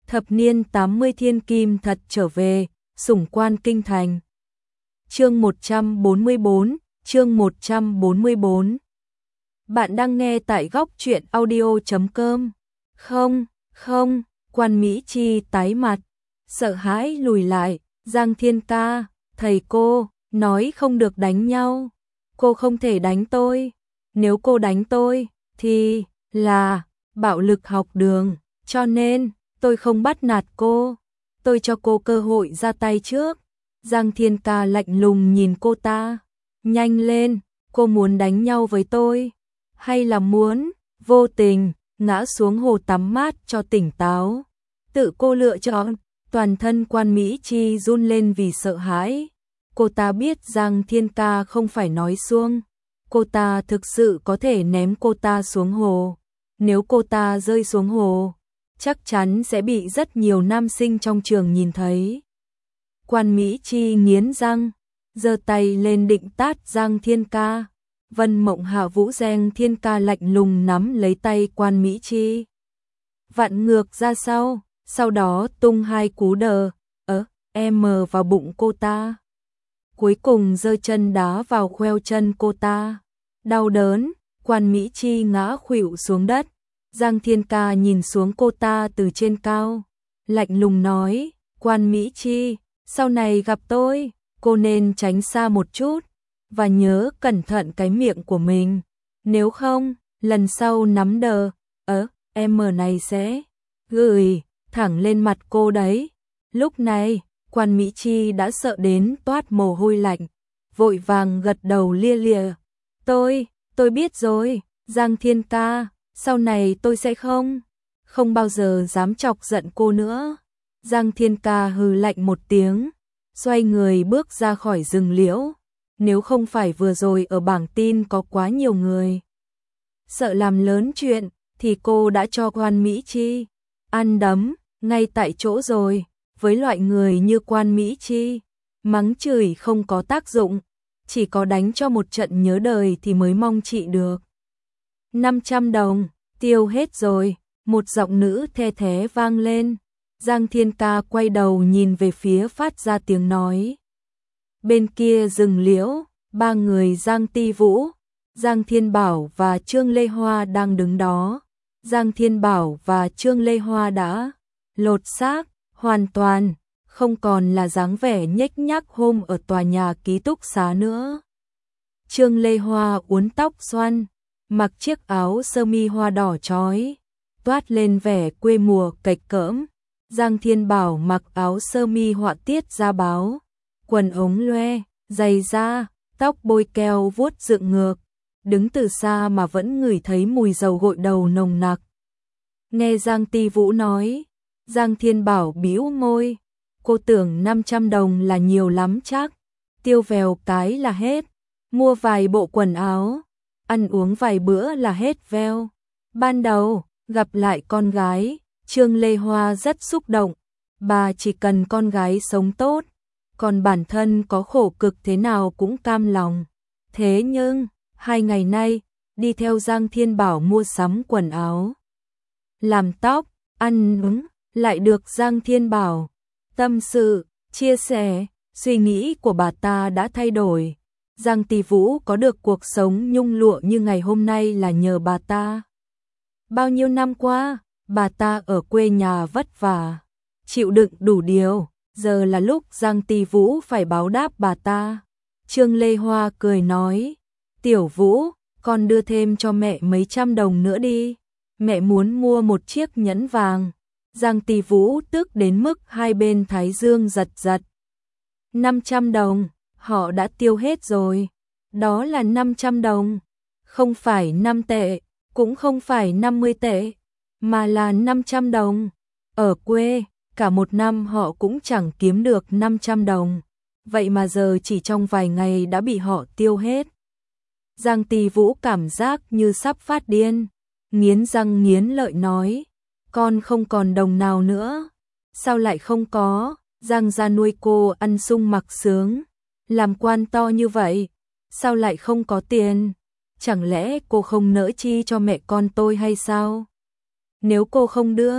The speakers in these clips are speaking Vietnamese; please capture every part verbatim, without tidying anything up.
Thập niên tám mươi thiên kim thật trở về, sủng quan kinh thành. Chương một trăm bốn mươi bốn, chương một trăm bốn mươi bốn. Bạn đang nghe tại góc truyện audio chấm com. Không, không, Quan Mỹ Chi tái mặt, sợ hãi lùi lại, Giang Thiên ca, thầy cô, nói không được đánh nhau. Cô không thể đánh tôi, nếu cô đánh tôi, thì là bạo lực học đường, cho nên tôi không bắt nạt cô, tôi cho cô cơ hội ra tay trước. Giang Thiên ca lạnh lùng nhìn cô ta, nhanh lên, cô muốn đánh nhau với tôi, hay là muốn vô tình ngã xuống hồ tắm mát cho tỉnh táo. Tự cô lựa chọn. Toàn thân Quan Mỹ Chi run lên vì sợ hãi. Cô ta biết Giang Thiên ca không phải nói suông, cô ta thực sự có thể ném cô ta xuống hồ. Nếu cô ta rơi xuống hồ, chắc chắn sẽ bị rất nhiều nam sinh trong trường nhìn thấy. Quan Mỹ Chi nghiến răng, giơ tay lên định tát Giang Thiên ca. Vân Mộng Hạ Vũ Giang Thiên ca lạnh lùng nắm lấy tay Quan Mỹ Chi, vặn ngược ra sau, sau đó tung hai cú đờ, ớ, em vào bụng cô ta. Cuối cùng giơ chân đá vào khoeo chân cô ta. Đau đớn, Quan Mỹ Chi ngã khuỵu xuống đất. Giang Thiên ca nhìn xuống cô ta từ trên cao, lạnh lùng nói, Quan Mỹ Chi, sau này gặp tôi, cô nên tránh xa một chút, và nhớ cẩn thận cái miệng của mình, nếu không, lần sau nắm đờ, ớ, em này sẽ gửi thẳng lên mặt cô đấy. Lúc này, Quan Mỹ Chi đã sợ đến toát mồ hôi lạnh, vội vàng gật đầu lia lịa. Tôi, tôi biết rồi, Giang Thiên ca, sau này tôi sẽ không, không bao giờ dám chọc giận cô nữa. Giang Thiên ca hừ lạnh một tiếng, xoay người bước ra khỏi rừng liễu. Nếu không phải vừa rồi ở bảng tin có quá nhiều người sợ làm lớn chuyện, thì cô đã cho Quan Mỹ Chi ăn đấm ngay tại chỗ rồi. Với loại người như Quan Mỹ Chi, mắng chửi không có tác dụng, chỉ có đánh cho một trận nhớ đời thì mới mong trị được. năm trăm đồng, tiêu hết rồi, một giọng nữ the thé vang lên. Giang Thiên ca quay đầu nhìn về phía phát ra tiếng nói. Bên kia rừng liễu, ba người Giang Ti Vũ, Giang Thiên Bảo và Trương Lê Hoa đang đứng đó. Giang Thiên Bảo và Trương Lê Hoa đã lột xác, hoàn toàn không còn là dáng vẻ nhếch nhác hôm ở tòa nhà ký túc xá nữa. Trương Lê Hoa uốn tóc xoăn, mặc chiếc áo sơ mi hoa đỏ chói, toát lên vẻ quê mùa kệch cỡm. Giang Thiên Bảo mặc áo sơ mi họa tiết da báo, quần ống loe, giày da, tóc bôi keo vuốt dựng ngược, đứng từ xa mà vẫn ngửi thấy mùi dầu gội đầu nồng nặc. Nghe Giang Ti Vũ nói, Giang Thiên Bảo bĩu môi, cô tưởng năm trăm đồng là nhiều lắm chắc, tiêu vèo cái là hết, mua vài bộ quần áo, ăn uống vài bữa là hết veo. Ban đầu, gặp lại con gái, Trương Lê Hoa rất xúc động, bà chỉ cần con gái sống tốt, còn bản thân có khổ cực thế nào cũng cam lòng. Thế nhưng, hai ngày nay, đi theo Giang Thiên Bảo mua sắm quần áo, làm tóc, ăn uống, lại được Giang Thiên Bảo tâm sự, chia sẻ, suy nghĩ của bà ta đã thay đổi. Giang Ti Vũ có được cuộc sống nhung lụa như ngày hôm nay là nhờ bà ta. Bao nhiêu năm qua, bà ta ở quê nhà vất vả, chịu đựng đủ điều, giờ là lúc Giang Ti Vũ phải báo đáp bà ta. Trương Lê Hoa cười nói, Tiểu Vũ, con đưa thêm cho mẹ mấy trăm đồng nữa đi, mẹ muốn mua một chiếc nhẫn vàng. Giang Ti Vũ tức đến mức hai bên thái dương giật giật. năm trăm đồng, họ đã tiêu hết rồi. Đó là năm trăm đồng, không phải năm tệ, cũng không phải năm mươi tệ, mà là năm trăm đồng. Ở quê, cả một năm họ cũng chẳng kiếm được năm trăm đồng, vậy mà giờ chỉ trong vài ngày đã bị họ tiêu hết. Giang Ti Vũ cảm giác như sắp phát điên, nghiến răng nghiến lợi nói, con không còn đồng nào nữa. Sao lại không có? Giang gia nuôi cô ăn sung mặc sướng, làm quan to như vậy, sao lại không có tiền? Chẳng lẽ cô không nỡ chi cho mẹ con tôi hay sao? Nếu cô không đưa,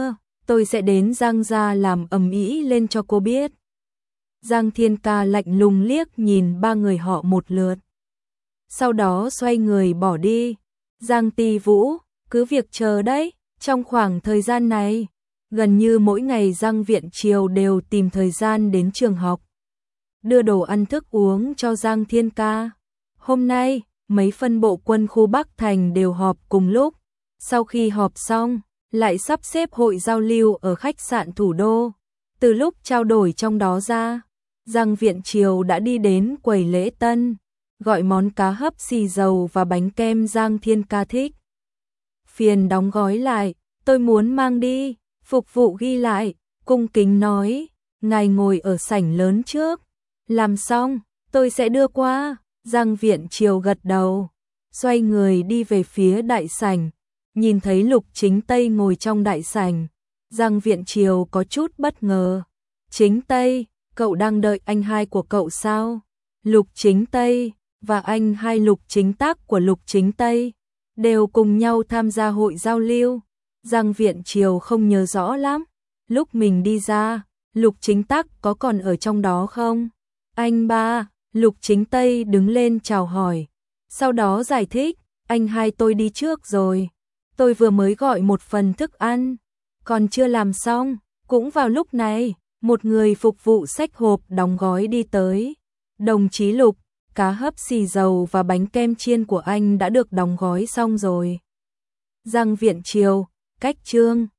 tôi sẽ đến Giang gia làm ầm ĩ lên cho cô biết. Giang Thiên Ca lạnh lùng liếc nhìn ba người họ một lượt. Sau đó xoay người bỏ đi. Giang Ti Vũ, cứ việc chờ đấy, trong khoảng thời gian này, gần như mỗi ngày Giang Viện Triều đều tìm thời gian đến trường học, đưa đồ ăn thức uống cho Giang Thiên Ca. Hôm nay, mấy phân bộ quân khu Bắc Thành đều họp cùng lúc. Sau khi họp xong, lại sắp xếp hội giao lưu ở khách sạn thủ đô. Từ lúc trao đổi trong đó ra, Giang Viện Triều đã đi đến quầy lễ tân, gọi món cá hấp xì dầu và bánh kem Giang Thiên Ca thích. Phiền đóng gói lại, tôi muốn mang đi. Phục vụ ghi lại, cung kính nói, ngài ngồi ở sảnh lớn trước. Làm xong, tôi sẽ đưa qua. Giang Viện Triều gật đầu, xoay người đi về phía đại sảnh. Nhìn thấy Lục Chính Tây ngồi trong đại sảnh, Giang Viện Triều có chút bất ngờ. Chính Tây, cậu đang đợi anh hai của cậu sao? Lục Chính Tây và anh hai Lục Chính Tác của Lục Chính Tây đều cùng nhau tham gia hội giao lưu. Giang Viện Triều không nhớ rõ lắm. Lúc mình đi ra, Lục Chính Tác có còn ở trong đó không? Anh ba, Lục Chính Tây đứng lên chào hỏi. Sau đó giải thích, anh hai tôi đi trước rồi. Tôi vừa mới gọi một phần thức ăn, còn chưa làm xong. Cũng vào lúc này, một người phục vụ xách hộp đóng gói đi tới. Đồng chí Lục, cá hấp xì dầu và bánh kem chiên của anh đã được đóng gói xong rồi. Giang Viện Triều, cách chương